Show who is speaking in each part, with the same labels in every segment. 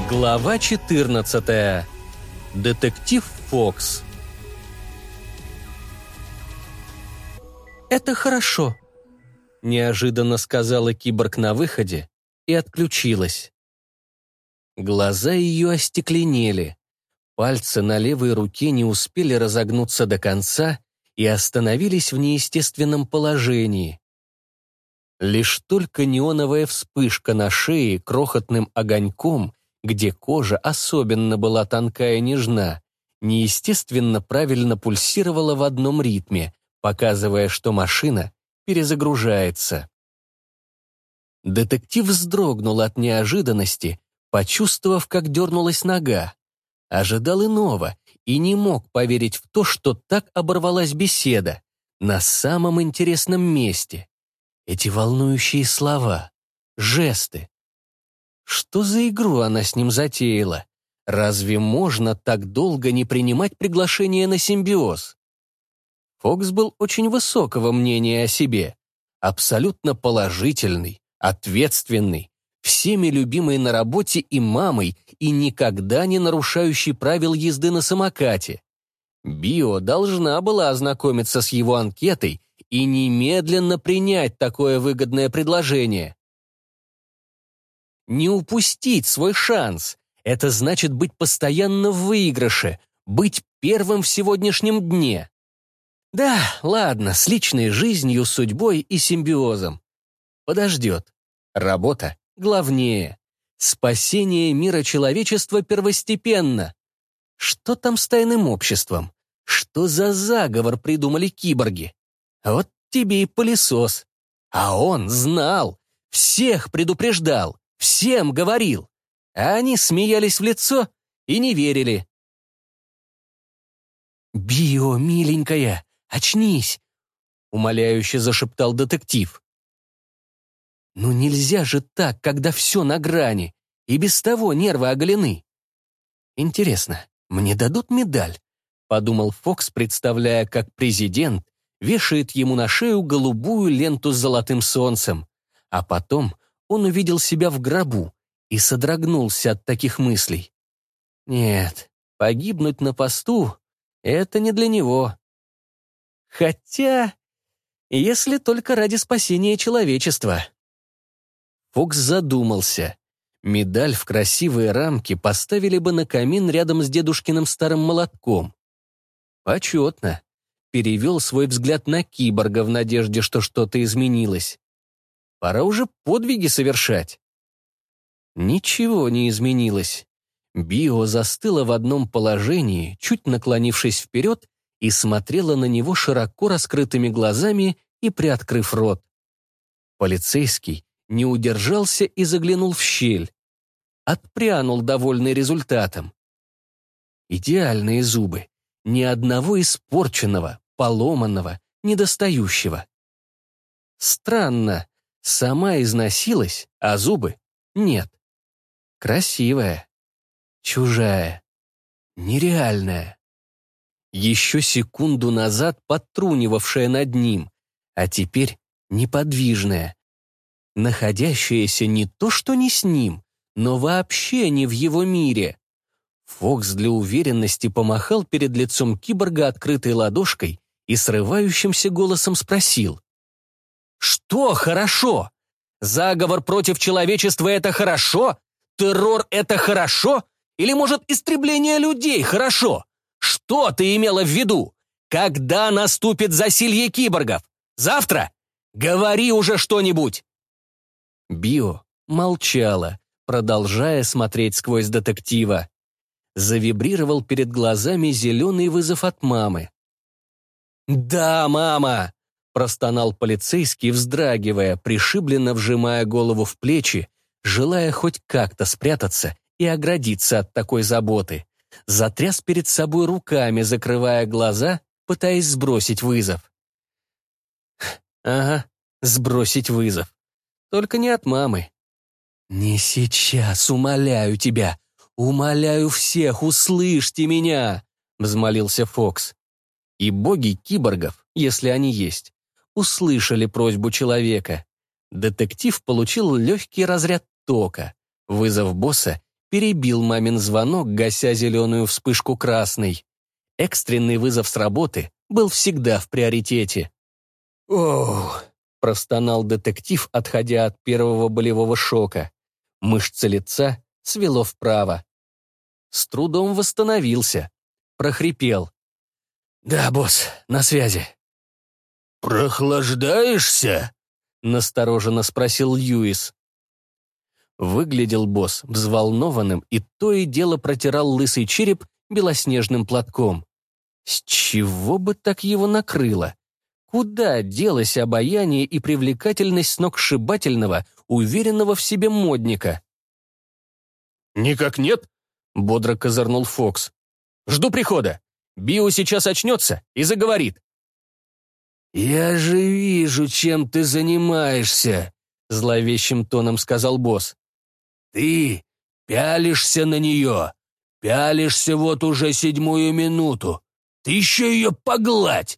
Speaker 1: Глава 14. Детектив Фокс. «Это хорошо», — неожиданно сказала киборг на выходе и отключилась. Глаза ее остекленели. Пальцы на левой руке не успели разогнуться до конца и остановились в неестественном положении. Лишь только неоновая вспышка на шее крохотным огоньком, где кожа особенно была тонкая и нежна, неестественно правильно пульсировала в одном ритме, показывая, что машина перезагружается. Детектив вздрогнул от неожиданности, почувствовав, как дернулась нога. Ожидал иного и не мог поверить в то, что так оборвалась беседа на самом интересном месте. Эти волнующие слова, жесты. Что за игру она с ним затеяла? Разве можно так долго не принимать приглашение на симбиоз? Фокс был очень высокого мнения о себе, абсолютно положительный, ответственный, всеми любимый на работе и мамой, и никогда не нарушающий правил езды на самокате. Био должна была ознакомиться с его анкетой и немедленно принять такое выгодное предложение. Не упустить свой шанс — это значит быть постоянно в выигрыше, быть первым в сегодняшнем дне. Да, ладно, с личной жизнью, судьбой и симбиозом. Подождет. Работа главнее. Спасение мира человечества первостепенно. Что там с тайным обществом? Что за заговор придумали киборги? Вот тебе и пылесос. А он знал, всех предупреждал, всем говорил. А они смеялись в лицо и не верили. «Био, миленькая, очнись!» — умоляюще зашептал детектив. «Ну нельзя же так, когда все на грани, и без того нервы оголены. Интересно, мне дадут медаль?» — подумал Фокс, представляя, как президент вешает ему на шею голубую ленту с золотым солнцем. А потом он увидел себя в гробу и содрогнулся от таких мыслей. Нет, погибнуть на посту — это не для него. Хотя, если только ради спасения человечества. Фокс задумался. Медаль в красивые рамки поставили бы на камин рядом с дедушкиным старым молотком. Почетно. Перевел свой взгляд на киборга в надежде, что что-то изменилось. Пора уже подвиги совершать. Ничего не изменилось. Био застыла в одном положении, чуть наклонившись вперед, и смотрела на него широко раскрытыми глазами и приоткрыв рот. Полицейский не удержался и заглянул в щель. Отпрянул, довольный результатом. Идеальные зубы. Ни одного испорченного, поломанного, недостающего. Странно, сама износилась, а зубы нет. Красивая, чужая, нереальная. Еще секунду назад подтрунивавшая над ним, а теперь неподвижная, находящаяся не то что не с ним, но вообще не в его мире. Фокс для уверенности помахал перед лицом киборга открытой ладошкой и срывающимся голосом спросил. «Что хорошо? Заговор против человечества — это хорошо? Террор — это хорошо? Или, может, истребление людей хорошо? Что ты имела в виду? Когда наступит засилье киборгов? Завтра? Говори уже что-нибудь!» Био молчала, продолжая смотреть сквозь детектива. Завибрировал перед глазами зеленый вызов от мамы. «Да, мама!» — простонал полицейский, вздрагивая, пришибленно вжимая голову в плечи, желая хоть как-то спрятаться и оградиться от такой заботы. Затряс перед собой руками, закрывая глаза, пытаясь сбросить вызов. Ага, сбросить вызов. Только не от мамы. «Не сейчас, умоляю тебя! Умоляю всех, услышьте меня!» — взмолился Фокс. И боги киборгов, если они есть, услышали просьбу человека. Детектив получил легкий разряд тока. Вызов босса перебил мамин звонок, гася зеленую вспышку красной. Экстренный вызов с работы был всегда в приоритете. «Ох!» — простонал детектив, отходя от первого болевого шока. Мышцы лица свело вправо. С трудом восстановился. Прохрипел. «Да, босс, на связи».
Speaker 2: «Прохлаждаешься?»
Speaker 1: — настороженно спросил Льюис. Выглядел босс взволнованным и то и дело протирал лысый череп белоснежным платком. С чего бы так его накрыло? Куда делось обаяние и привлекательность сногсшибательного, уверенного в себе модника?
Speaker 2: «Никак нет?»
Speaker 1: — бодро козырнул Фокс. «Жду прихода. Био сейчас очнется и заговорит».
Speaker 2: «Я же вижу, чем ты занимаешься»,
Speaker 1: — зловещим тоном сказал босс.
Speaker 2: «Ты пялишься на нее. Пялишься вот уже 7-ю минуту. Ты еще ее погладь!»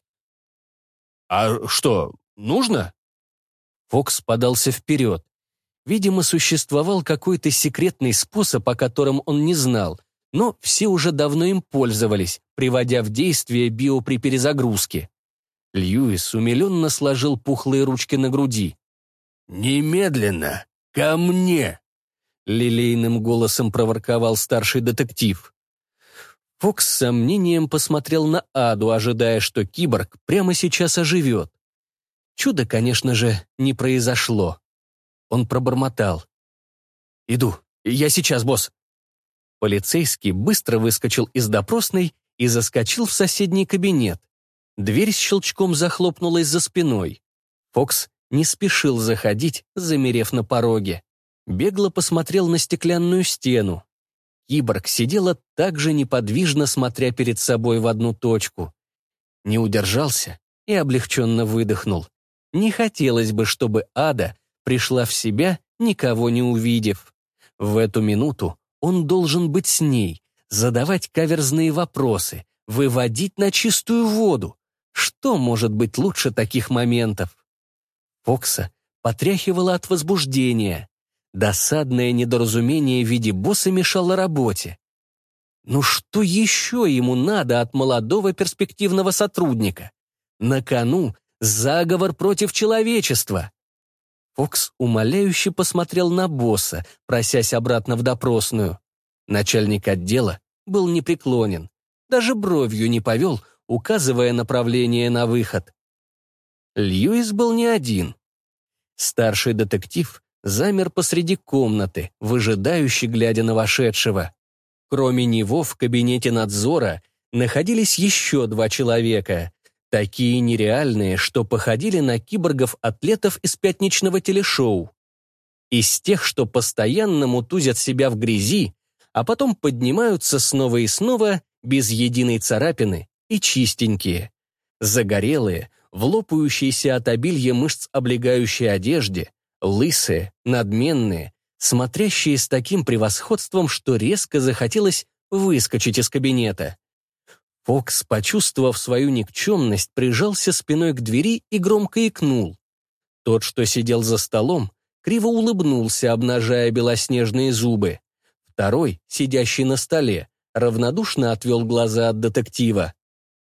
Speaker 1: «А что, нужно?» Фокс подался вперед. Видимо, существовал какой-то секретный способ, о котором он не знал, но все уже давно им пользовались, приводя в действие био при перезагрузке. Льюис умиленно сложил пухлые ручки на груди.
Speaker 2: «Немедленно! Ко мне!»
Speaker 1: — лилейным голосом проворковал старший детектив. Фокс с сомнением посмотрел на Аду, ожидая, что киборг прямо сейчас оживет. Чудо, конечно же, не произошло. Он пробормотал. «Иду. Я сейчас, босс». Полицейский быстро выскочил из допросной и заскочил в соседний кабинет. Дверь с щелчком захлопнулась за спиной. Фокс не спешил заходить, замерев на пороге. Бегло посмотрел на стеклянную стену. Киборг сидела так же неподвижно, смотря перед собой в одну точку. Не удержался и облегченно выдохнул. Не хотелось бы, чтобы Ада пришла в себя, никого не увидев. В эту минуту он должен быть с ней, задавать каверзные вопросы, выводить на чистую воду. Что может быть лучше таких моментов? Фокса потряхивало от возбуждения. Досадное недоразумение в виде босса мешало работе. Ну что еще ему надо от молодого перспективного сотрудника? На кону заговор против человечества. Фокс умоляюще посмотрел на босса, просясь обратно в допросную. Начальник отдела был непреклонен, даже бровью не повел, указывая направление на выход. Льюис был не один. Старший детектив замер посреди комнаты, выжидающе глядя на вошедшего. Кроме него в кабинете надзора находились еще 2 человека, такие нереальные, что походили на киборгов-атлетов из пятничного телешоу. Из тех, что постоянно мутузят себя в грязи, а потом поднимаются снова и снова, без единой царапины и чистенькие. Загорелые, в лопающейся от обилья мышц облегающей одежде, лысые, надменные, смотрящие с таким превосходством, что резко захотелось выскочить из кабинета. Фокс, почувствовав свою никчемность, прижался спиной к двери и громко икнул. Тот, что сидел за столом, криво улыбнулся, обнажая белоснежные зубы. Второй, сидящий на столе, равнодушно отвел глаза от детектива.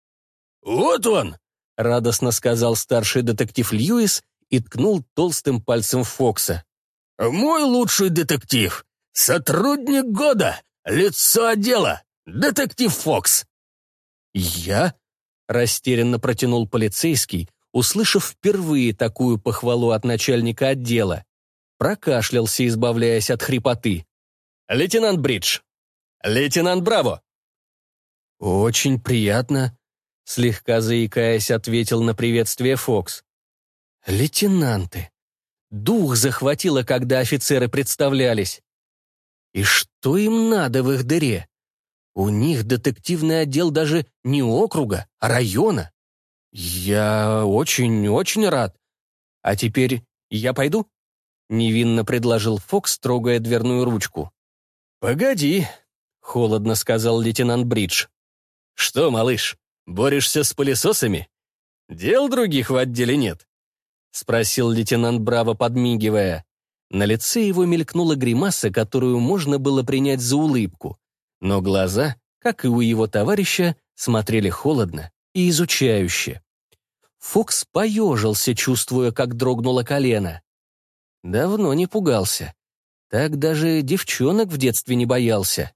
Speaker 2: «Вот он!»
Speaker 1: — радостно сказал старший детектив Льюис и ткнул толстым пальцем в Фокса.
Speaker 2: «Мой лучший детектив! Сотрудник года! Лицо отдела! Детектив Фокс!»
Speaker 1: «Я?» — растерянно протянул полицейский, услышав впервые такую похвалу от начальника отдела. Прокашлялся, избавляясь от хрипоты. «Лейтенант Бридж! Лейтенант Браво!» «Очень приятно», — слегка заикаясь, ответил на приветствие Фокс. «Лейтенанты! Дух захватило, когда офицеры представлялись. И что им надо в их дыре? У них детективный отдел даже не округа, а района. Я очень-очень рад. А теперь я пойду?» Невинно предложил Фокс, трогая дверную ручку. «Погоди», — холодно сказал лейтенант Бридж. «Что, малыш, борешься с пылесосами? Дел других в отделе нет?» — спросил лейтенант Браво, подмигивая. На лице его мелькнула гримаса, которую можно было принять за улыбку. Но глаза, как и у его товарища, смотрели холодно и изучающе. Фокс поежился, чувствуя, как дрогнуло колено. Давно не пугался. Так даже девчонок в детстве не боялся.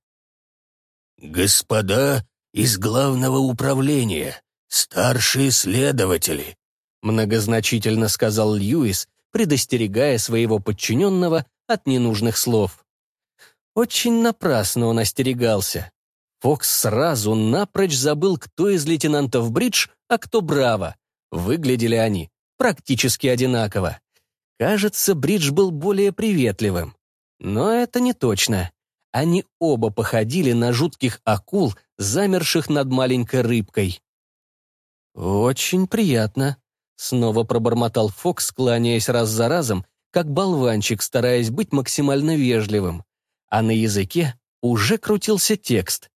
Speaker 2: «Господа из главного управления, старшие следователи»,
Speaker 1: многозначительно сказал Льюис, предостерегая своего подчиненного от ненужных слов. Очень напрасно он остерегался. Фокс сразу напрочь забыл, кто из лейтенантов Бридж, а кто Браво. Выглядели они практически одинаково. Кажется, Бридж был более приветливым. Но это не точно. Они оба походили на жутких акул, замерших над маленькой рыбкой. «Очень приятно», — снова пробормотал Фокс, кланяясь раз за разом, как болванчик, стараясь быть максимально вежливым. А на языке уже крутился текст.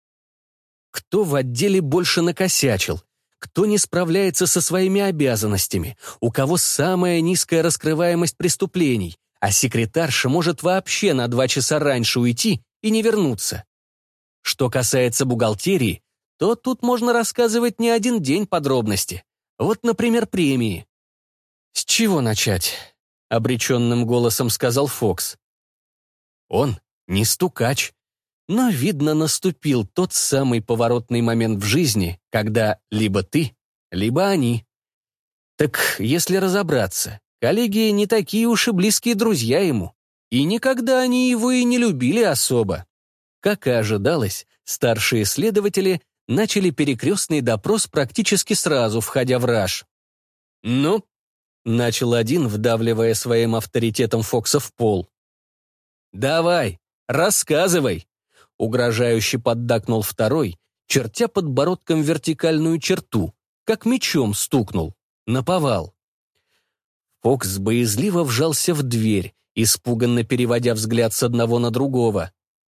Speaker 1: Кто в отделе больше накосячил? Кто не справляется со своими обязанностями? У кого самая низкая раскрываемость преступлений? А секретарша может вообще на 2 часа раньше уйти и не вернуться. Что касается бухгалтерии, то тут можно рассказывать не один день подробности. Вот, например, премии. «С чего начать?» — обреченным голосом сказал Фокс. Он не стукач, но, видно, наступил тот самый поворотный момент в жизни, когда либо ты, либо они. Так, если разобраться, коллеги не такие уж и близкие друзья ему, и никогда они его и не любили особо. Как и ожидалось, старшие следователи начали перекрестный допрос практически сразу, входя в раж. «Ну?» — начал один, вдавливая своим авторитетом Фокса в пол. «Давай, рассказывай!» — угрожающе поддакнул второй, чертя подбородком вертикальную черту, как мечом стукнул, наповал. Фокс боязливо вжался в дверь, испуганно переводя взгляд с одного на другого.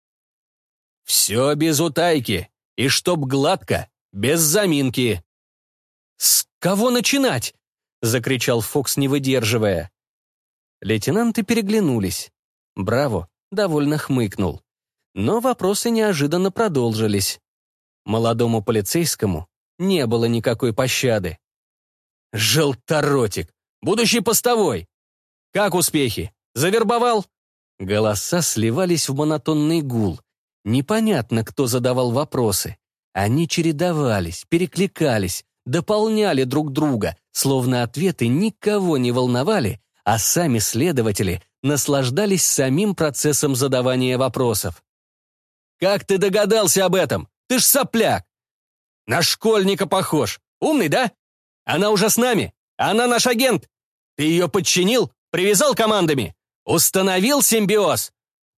Speaker 1: «Все без утайки, и чтоб гладко, без заминки!» «С кого начинать?» — закричал Фокс, не выдерживая. Лейтенанты переглянулись. Браво довольно хмыкнул. Но вопросы неожиданно продолжились. Молодому полицейскому не было никакой пощады. «Желторотик! Будущий постовой! Как успехи? Завербовал?» Голоса сливались в монотонный гул. Непонятно, кто задавал вопросы. Они чередовались, перекликались, дополняли друг друга, словно ответы никого не волновали, а сами следователи наслаждались самим процессом задавания вопросов. «Как ты догадался об этом? Ты ж сопляк! На школьника похож. Умный, да? Она уже с нами? Она наш агент. Ты ее подчинил? Привязал командами? Установил симбиоз?»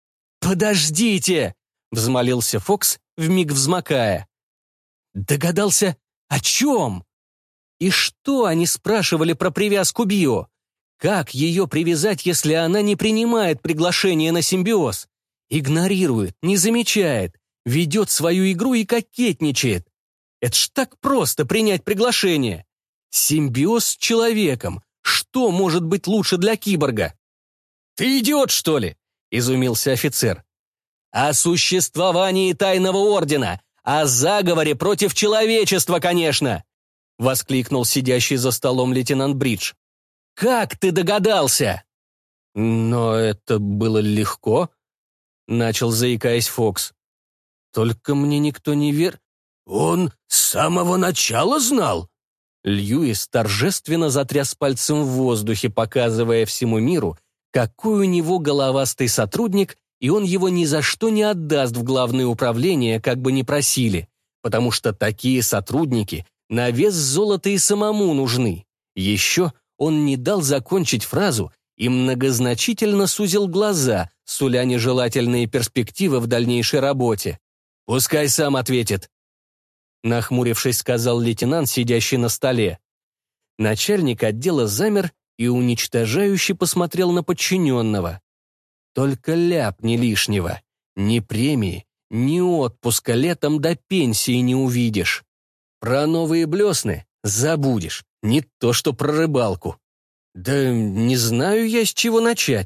Speaker 1: «Подождите!» — взмолился Фокс, вмиг взмокая. «Догадался? О чем? И что они спрашивали про привязку Био? Как ее привязать, если она не принимает приглашение на симбиоз? Игнорирует, не замечает, ведет свою игру и кокетничает. Это ж так просто принять приглашение. Симбиоз с человеком. Что может быть лучше для киборга?» «Ты идиот, что ли?» — изумился офицер. «О существовании тайного ордена, о заговоре против человечества, конечно!» — воскликнул сидящий за столом лейтенант Бридж. «Как ты догадался?» «Но это было легко», — начал, заикаясь, Фокс. «Только мне никто не
Speaker 2: «Он с самого начала знал?»
Speaker 1: Льюис торжественно затряс пальцем в воздухе, показывая всему миру, какой у него головастый сотрудник, и он его ни за что не отдаст в главное управление, как бы ни просили, потому что такие сотрудники на вес золота и самому нужны. Еще он не дал закончить фразу и многозначительно сузил глаза, суля нежелательные перспективы в дальнейшей работе. «Пускай сам ответит», — нахмурившись, сказал лейтенант, сидящий на столе. Начальник отдела замер и уничтожающе посмотрел на подчиненного. Только ляпни лишнего. Ни премии, ни отпуска летом до пенсии не увидишь. Про новые блесны забудешь, не то что про рыбалку. Да не знаю я, с чего начать.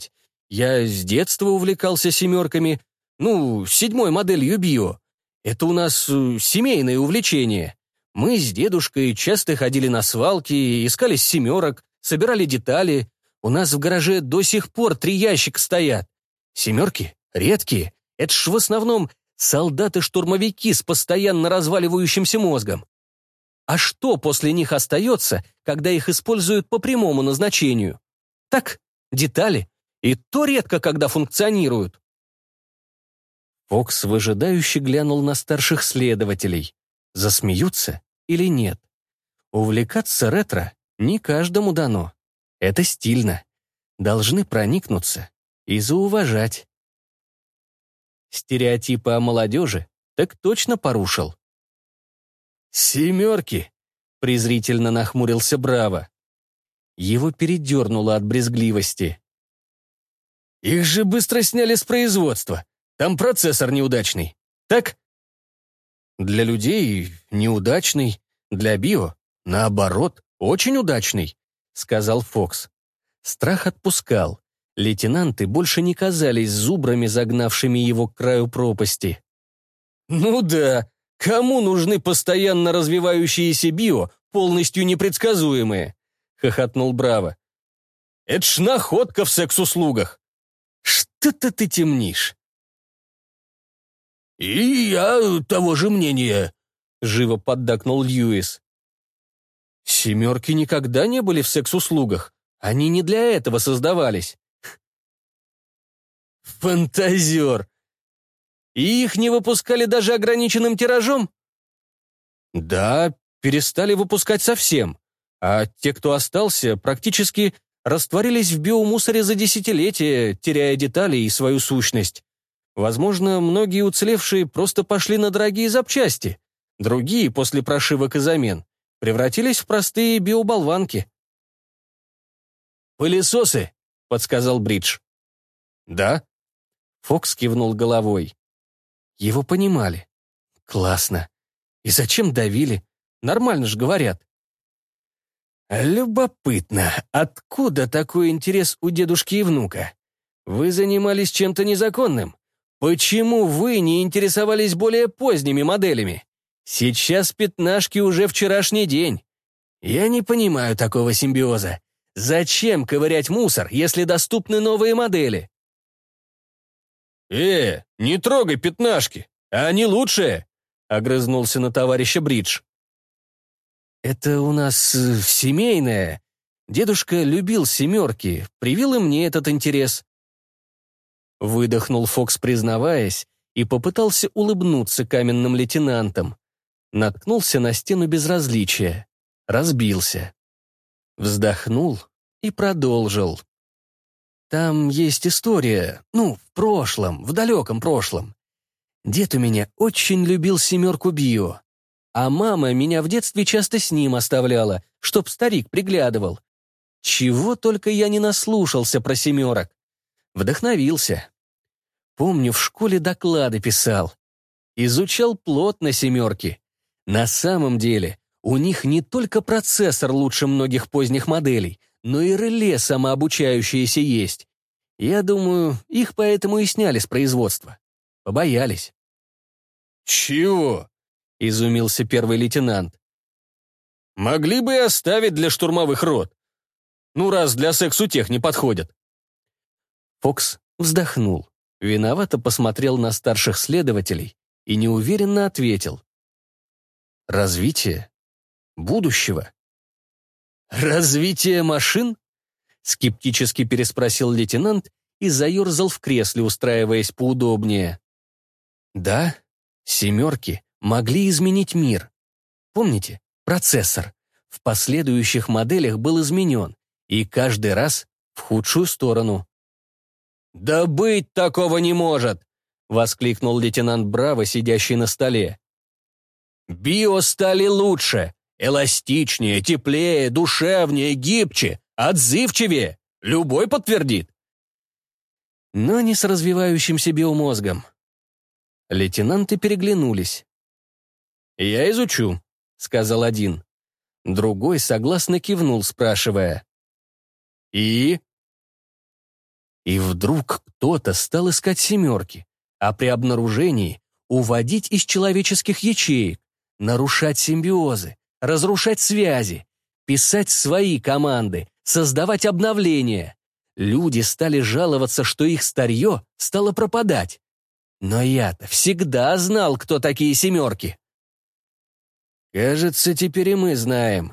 Speaker 1: Я с детства увлекался семерками, ну, 7-й моделью био. Это у нас семейное увлечение. Мы с дедушкой часто ходили на свалки, искали семерок, собирали детали. У нас в гараже до сих пор 3 ящика стоят. Семерки редкие. Это ж в основном солдаты-штурмовики с постоянно разваливающимся мозгом. А что после них остается, когда их используют по прямому назначению? Так, детали. И то редко, когда функционируют. Фокс выжидающе глянул на старших следователей. Засмеются или нет? Увлекаться ретро не каждому дано. Это стильно. Должны проникнуться и зауважать. Стереотипы о молодежи так точно порушил. «Семерки!» — презрительно нахмурился Браво. Его передернуло от брезгливости. «Их же быстро сняли с производства. Там процессор неудачный. Так?» «Для людей неудачный, для био, наоборот, очень удачный», — сказал Фокс. Страх отпускал. Лейтенанты больше не казались зубрами, загнавшими его к краю пропасти. «Ну да, кому нужны постоянно развивающиеся био, полностью непредсказуемые?» — хохотнул Браво. «Это ж находка в секс-услугах!» «Что-то ты темнишь!» «И я того же мнения», — живо поддакнул Льюис. «Семерки никогда не были в секс-услугах. Они не для этого создавались». «Фантазер! И их не выпускали даже ограниченным тиражом?» «Да, перестали выпускать совсем. А те, кто остался, практически растворились в биомусоре за десятилетия, теряя детали и свою сущность. Возможно, многие уцелевшие просто пошли на дорогие запчасти. Другие, после прошивок и замен, превратились в простые биоболванки». «Пылесосы», — подсказал Бридж. «Да». Фокс кивнул головой. Его понимали. «Классно. И зачем давили? Нормально же говорят». «Любопытно, откуда такой интерес у дедушки и внука? Вы занимались чем-то незаконным? Почему вы не интересовались более поздними моделями? Сейчас пятнашки уже вчерашний день. Я не понимаю такого симбиоза. Зачем ковырять мусор, если доступны новые модели?» Не трогай пятнашки, они лучшие!» — огрызнулся на товарища Бридж. «Это у нас семейное. Дедушка любил семерки, привил и мне этот интерес». Выдохнул Фокс, признаваясь, и попытался улыбнуться каменным лейтенантам. Наткнулся на стену безразличия. Разбился. Вздохнул и продолжил. «Там есть история, в прошлом, в далеком прошлом. Дед у меня очень любил семерку био, а мама меня в детстве часто с ним оставляла, чтоб старик приглядывал. Чего только я не наслушался про семерок. Вдохновился. Помню, в школе доклады писал. Изучал плотно семерки. На самом деле, у них не только процессор лучше многих поздних моделей, но и реле самообучающееся есть. Я думаю, их поэтому и сняли с производства. Побоялись». «Чего?» — изумился первый лейтенант. «Могли бы и оставить для штурмовых рот. Ну, раз для сексутех не подходят». Фокс вздохнул, виновато посмотрел на старших следователей и неуверенно ответил. «Развитие будущего». «Развитие машин?» — скептически переспросил лейтенант и заерзал в кресле, устраиваясь поудобнее. «Да, семерки могли изменить мир. Помните, процессор в последующих моделях был изменен, и каждый раз в худшую сторону». «Да быть такого не может!» — воскликнул лейтенант Браво, сидящий на столе. «Био стали лучше, эластичнее, теплее, душевнее, гибче, отзывчивее. Любой подтвердит». Но не с развивающимся биомозгом. Лейтенанты переглянулись. «Я изучу», — сказал один. Другой согласно кивнул, спрашивая. «И?» И вдруг кто-то стал искать семерки, а при обнаружении уводить из человеческих ячеек, нарушать симбиозы, разрушать связи, писать свои команды, создавать обновления. Люди стали жаловаться, что их старье стало пропадать. Но я-то всегда знал, кто такие семерки. Кажется, теперь и мы знаем.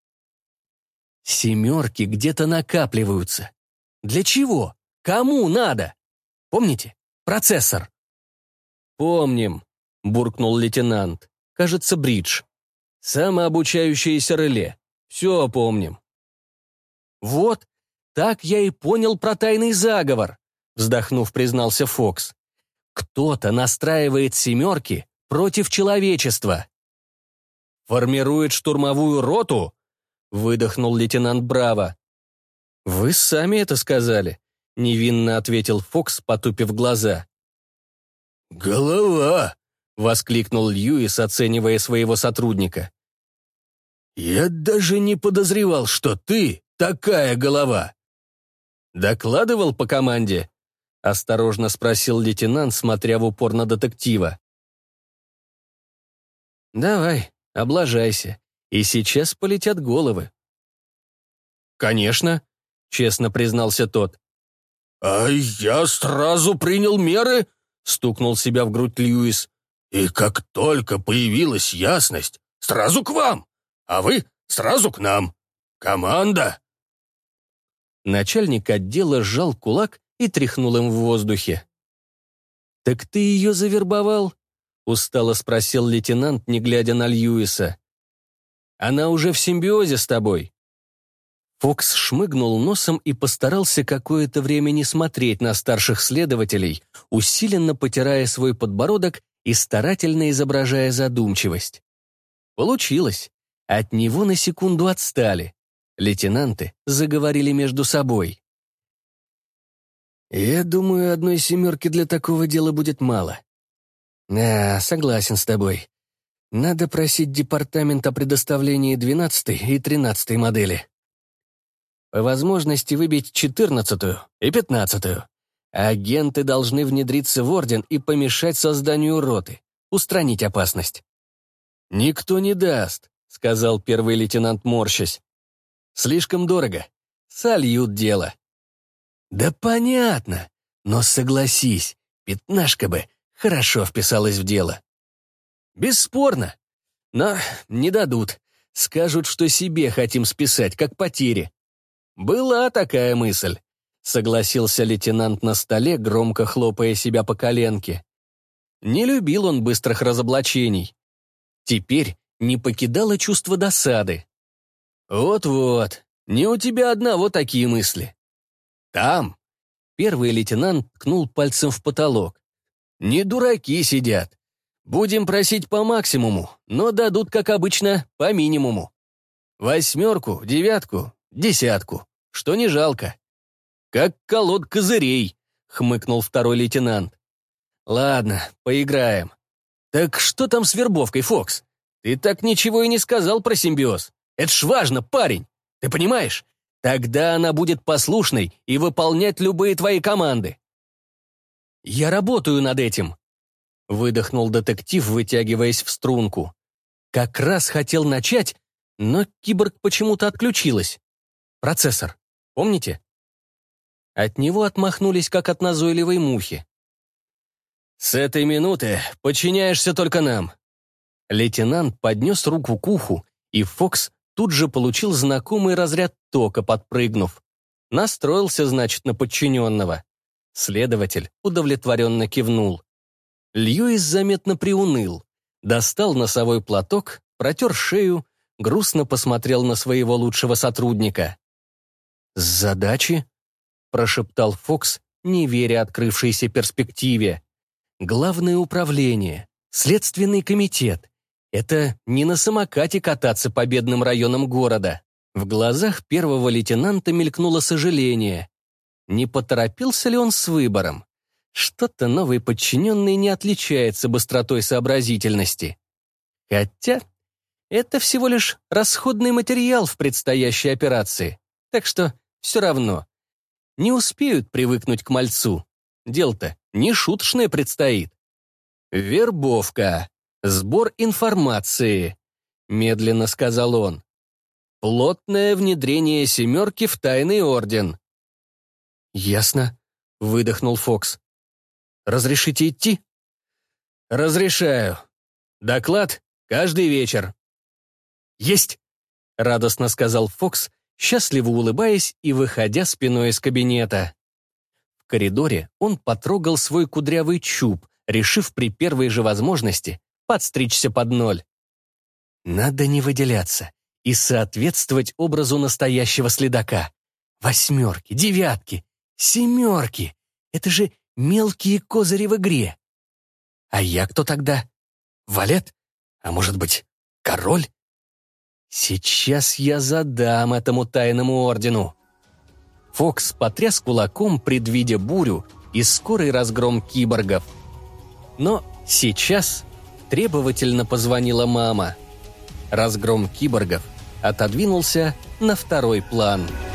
Speaker 1: Семерки где-то накапливаются. Для чего? Кому надо? Помните? Процессор. Помним, буркнул лейтенант. Кажется, бридж. Самообучающееся реле. Все помним. Вот, так я и понял про тайный заговор, вздохнув, признался Фокс. Кто-то настраивает семерки против человечества. Формирует штурмовую роту? Выдохнул лейтенант Браво. Вы сами это сказали, невинно ответил Фокс, потупив глаза.
Speaker 2: «Голова!» —
Speaker 1: воскликнул Льюис, оценивая своего сотрудника.
Speaker 2: «Я даже не подозревал, что ты такая голова!»
Speaker 1: «Докладывал по команде?» — осторожно спросил лейтенант, смотря в упор на детектива. «Давай, облажайся, и сейчас полетят головы». «Конечно», — честно признался тот.
Speaker 2: «А я сразу принял меры!» — стукнул себя в грудь Льюис. «И как только появилась ясность, сразу к вам, а вы сразу к нам. Команда!»
Speaker 1: Начальник отдела сжал кулак и тряхнул им в воздухе. «Так ты ее завербовал?» — устало спросил лейтенант, не глядя на Льюиса. «Она уже в симбиозе с тобой?» Фокс шмыгнул носом и постарался какое-то время не смотреть на старших следователей, усиленно потирая свой подбородок и старательно изображая задумчивость. Получилось. От него на секунду отстали. Лейтенанты заговорили между собой. «Я думаю, одной семерки для такого дела будет мало». «Да, согласен с тобой. Надо просить департамент о предоставлении 12-й и 13-й модели. По возможности выбить 14-ю и 15-ю. Агенты должны внедриться в орден и помешать созданию роты, устранить опасность». «Никто не даст», — сказал первый лейтенант, морщась. «Слишком дорого. Сольют дело». «Да понятно, но согласись, пятнашка бы хорошо вписалась в дело». «Бесспорно. Но не дадут. Скажут, что себе хотим списать, как потери». «Была такая мысль», — согласился лейтенант на столе, громко хлопая себя по коленке. Не любил он быстрых разоблачений. Теперь не покидало чувство досады. «Вот-вот, не у тебя одного такие мысли. Там», — первый лейтенант ткнул пальцем в потолок, «не дураки сидят. Будем просить по максимуму, но дадут, как обычно, по минимуму. 8, 9, 10, что не жалко». «Как колод козырей», — хмыкнул второй лейтенант. «Ладно, поиграем. Так что там с вербовкой, Фокс? Ты так ничего и не сказал про симбиоз. Это ж важно, парень. Ты понимаешь? Тогда она будет послушной и выполнять любые твои команды». «Я работаю над этим», — выдохнул детектив, вытягиваясь в струнку. Как раз хотел начать, но киборг почему-то отключилась. Процессор, помните? От него отмахнулись, как от назойливой мухи. «С этой минуты подчиняешься только нам». Лейтенант поднес руку к уху, и Фокс тут же получил знакомый разряд тока, подпрыгнув. Настроился, значит, на подчиненного. Следователь удовлетворенно кивнул. Льюис заметно приуныл. Достал носовой платок, протер шею, грустно посмотрел на своего лучшего сотрудника. «Задачи?» — прошептал Фокс, не веря открывшейся перспективе. «Главное управление, следственный комитет. Это не на самокате кататься по бедным районам города». В глазах первого лейтенанта мелькнуло сожаление. Не поторопился ли он с выбором? Что-то новый подчиненный не отличается быстротой сообразительности. Хотя это всего лишь расходный материал в предстоящей операции. Так что все равно. не успеют привыкнуть к мальцу. Дело-то не шуточное предстоит. «Вербовка, сбор информации», — медленно сказал он. «Плотное внедрение «семерки» в тайный орден». «Ясно», — выдохнул Фокс. «Разрешите идти?» «Разрешаю. Доклад каждый вечер». «Есть!» — радостно сказал Фокс, счастливо улыбаясь и выходя спиной из кабинета. В коридоре он потрогал свой кудрявый чуб, решив при первой же возможности подстричься под ноль. Надо не выделяться и соответствовать образу настоящего следака. 8, 9, 7 — это же мелкие козыри в игре. А я кто тогда? Валет? А может быть, король? Сейчас я задам этому тайному ордену. Фокс потряс кулаком, предвидя бурю и скорый разгром киборгов. Но сейчас требовательно позвонила мама. Разгром киборгов отодвинулся на второй план.